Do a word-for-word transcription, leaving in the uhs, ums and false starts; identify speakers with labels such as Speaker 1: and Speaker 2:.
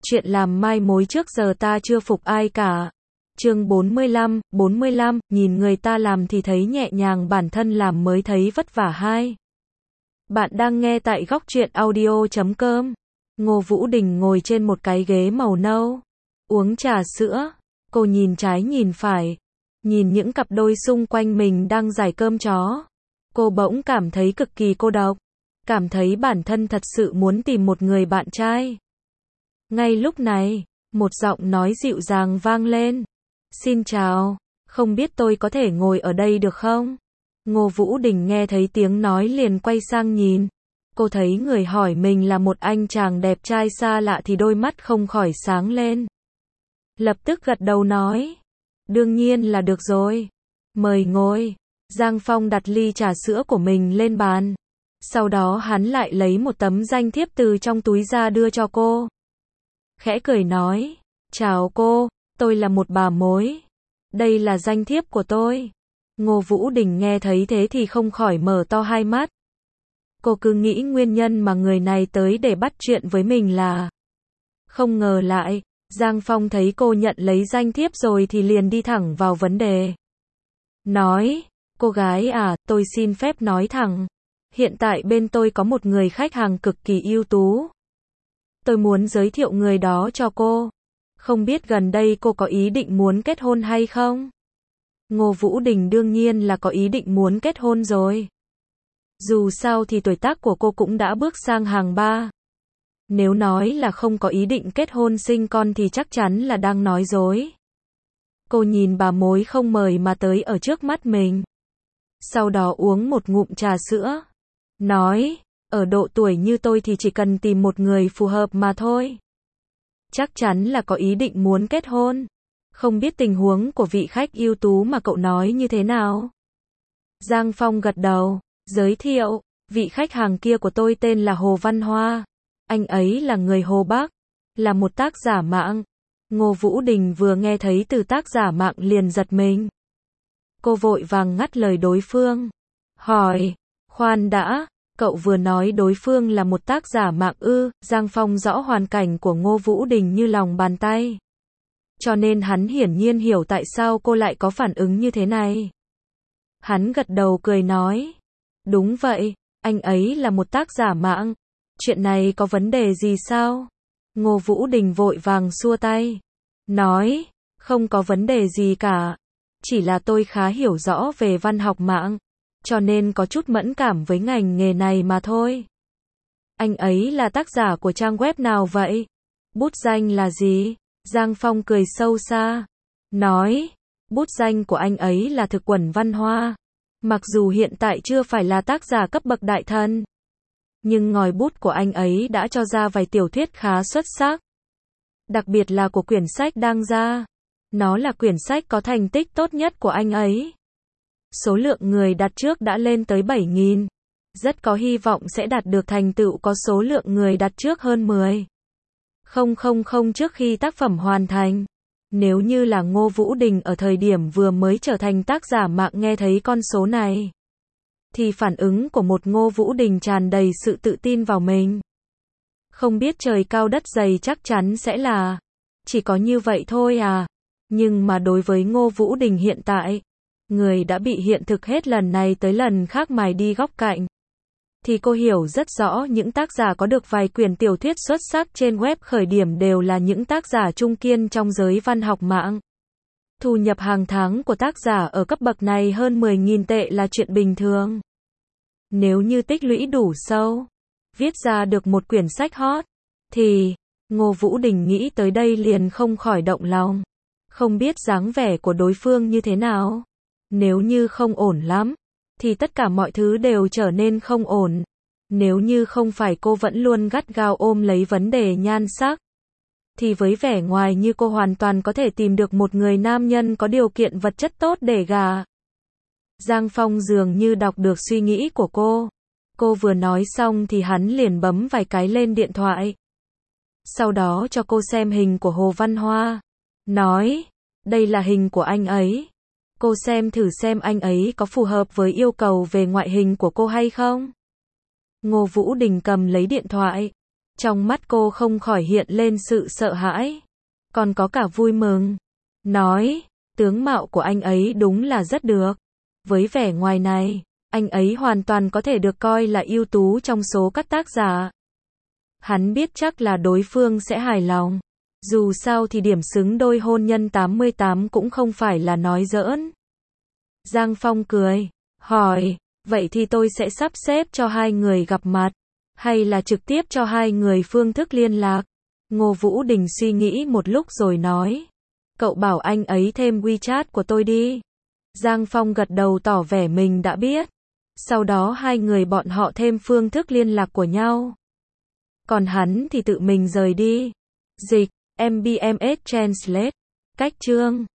Speaker 1: Chuyện làm mai mối trước giờ ta chưa phục ai cả. Chương bốn mươi lăm, bốn mươi lăm, nhìn người ta làm thì thấy nhẹ nhàng, bản thân làm mới thấy vất vả hai. Bạn đang nghe tại góc truyện audio chấm com. Ngô Vũ Đình ngồi trên một cái ghế màu nâu, uống trà sữa. Cô nhìn trái nhìn phải, nhìn những cặp đôi xung quanh mình đang giải cơm chó. Cô bỗng cảm thấy cực kỳ cô độc, cảm thấy bản thân thật sự muốn tìm một người bạn trai. Ngay lúc này, một giọng nói dịu dàng vang lên. Xin chào, không biết tôi có thể ngồi ở đây được không? Ngô Vũ Đình nghe thấy tiếng nói liền quay sang nhìn. Cô thấy người hỏi mình là một anh chàng đẹp trai xa lạ thì đôi mắt không khỏi sáng lên. Lập tức gật đầu nói, đương nhiên là được rồi. Mời ngồi. Giang Phong đặt ly trà sữa của mình lên bàn. Sau đó hắn lại lấy một tấm danh thiếp từ trong túi ra đưa cho cô. Khẽ cười nói, chào cô, tôi là một bà mối. Đây là danh thiếp của tôi. Ngô Vũ Đình nghe thấy thế thì không khỏi mở to hai mắt. Cô cứ nghĩ nguyên nhân mà người này tới để bắt chuyện với mình là... Không ngờ lại, Giang Phong thấy cô nhận lấy danh thiếp rồi thì liền đi thẳng vào vấn đề. Nói, cô gái à, tôi xin phép nói thẳng. Hiện tại bên tôi có một người khách hàng cực kỳ ưu tú. Tôi muốn giới thiệu người đó cho cô. Không biết gần đây cô có ý định muốn kết hôn hay không? Ngô Vũ Đình đương nhiên là có ý định muốn kết hôn rồi. Dù sao thì tuổi tác của cô cũng đã bước sang hàng ba. Nếu nói là không có ý định kết hôn sinh con thì chắc chắn là đang nói dối. Cô nhìn bà mối không mời mà tới ở trước mắt mình. Sau đó uống một ngụm trà sữa. Nói, ở độ tuổi như tôi thì chỉ cần tìm một người phù hợp mà thôi. Chắc chắn là có ý định muốn kết hôn. Không biết tình huống của vị khách ưu tú mà cậu nói như thế nào? Giang Phong gật đầu, giới thiệu, vị khách hàng kia của tôi tên là Hồ Văn Hoa. Anh ấy là người Hồ Bắc, là một tác giả mạng. Ngô Vũ Đình vừa nghe thấy từ tác giả mạng liền giật mình. Cô vội vàng ngắt lời đối phương. Hỏi, khoan đã, cậu vừa nói đối phương là một tác giả mạng ư? Giang Phong rõ hoàn cảnh của Ngô Vũ Đình như lòng bàn tay. Cho nên hắn hiển nhiên hiểu tại sao cô lại có phản ứng như thế này. Hắn gật đầu cười nói. Đúng vậy, anh ấy là một tác giả mạng. Chuyện này có vấn đề gì sao? Ngô Vũ Đình vội vàng xua tay. Nói, không có vấn đề gì cả. Chỉ là tôi khá hiểu rõ về văn học mạng. Cho nên có chút mẫn cảm với ngành nghề này mà thôi. Anh ấy là tác giả của trang web nào vậy? Bút danh là gì? Giang Phong cười sâu xa. Nói, bút danh của anh ấy là Thực Quẩn Văn Hoa. Mặc dù hiện tại chưa phải là tác giả cấp bậc đại thần. Nhưng ngòi bút của anh ấy đã cho ra vài tiểu thuyết khá xuất sắc. Đặc biệt là của quyển sách đang ra. Nó là quyển sách có thành tích tốt nhất của anh ấy. Số lượng người đặt trước đã lên tới bảy nghìn. Rất có hy vọng sẽ đạt được thành tựu có số lượng người đặt trước hơn mười nghìn trước khi tác phẩm hoàn thành. Nếu như là Ngô Vũ Đình ở thời điểm vừa mới trở thành tác giả mạng nghe thấy con số này, thì phản ứng của một Ngô Vũ Đình tràn đầy sự tự tin vào mình. Không biết trời cao đất dày chắc chắn sẽ là, chỉ có như vậy thôi à. Nhưng mà đối với Ngô Vũ Đình hiện tại, người đã bị hiện thực hết lần này tới lần khác mài đi góc cạnh. Thì cô hiểu rất rõ những tác giả có được vài quyển tiểu thuyết xuất sắc trên web khởi điểm đều là những tác giả trung kiên trong giới văn học mạng. Thu nhập hàng tháng của tác giả ở cấp bậc này hơn mười nghìn tệ là chuyện bình thường. Nếu như tích lũy đủ sâu, viết ra được một quyển sách hot, thì Ngô Vũ Đình nghĩ tới đây liền không khỏi động lòng. Không biết dáng vẻ của đối phương như thế nào. Nếu như không ổn lắm, thì tất cả mọi thứ đều trở nên không ổn. Nếu như không phải cô vẫn luôn gắt gao ôm lấy vấn đề nhan sắc, thì với vẻ ngoài như cô hoàn toàn có thể tìm được một người nam nhân có điều kiện vật chất tốt để gả. Giang Phong dường như đọc được suy nghĩ của cô. Cô vừa nói xong thì hắn liền bấm vài cái lên điện thoại. Sau đó cho cô xem hình của Hồ Văn Hoa. Nói, đây là hình của anh ấy. Cô xem thử xem anh ấy có phù hợp với yêu cầu về ngoại hình của cô hay không. Ngô Vũ Đình cầm lấy điện thoại, Trong mắt cô không khỏi hiện lên sự sợ hãi, còn có cả vui mừng. Nói, tướng mạo của anh ấy đúng là rất được. Với vẻ ngoài này, anh ấy hoàn toàn có thể được coi là ưu tú trong số các tác giả. Hắn biết chắc là đối phương sẽ hài lòng. Dù sao thì điểm xứng đôi hôn nhân tám mươi tám cũng không phải là nói giỡn. Giang Phong cười, hỏi, vậy thì tôi sẽ sắp xếp cho hai người gặp mặt, hay là trực tiếp cho hai người phương thức liên lạc? Ngô Vũ Đình suy nghĩ một lúc rồi nói, cậu bảo anh ấy thêm WeChat của tôi đi. Giang Phong gật đầu tỏ vẻ mình đã biết. Sau đó hai người bọn họ thêm phương thức liên lạc của nhau. Còn hắn thì tự mình rời đi. Dịch, em bê em ét Translate. Cách chương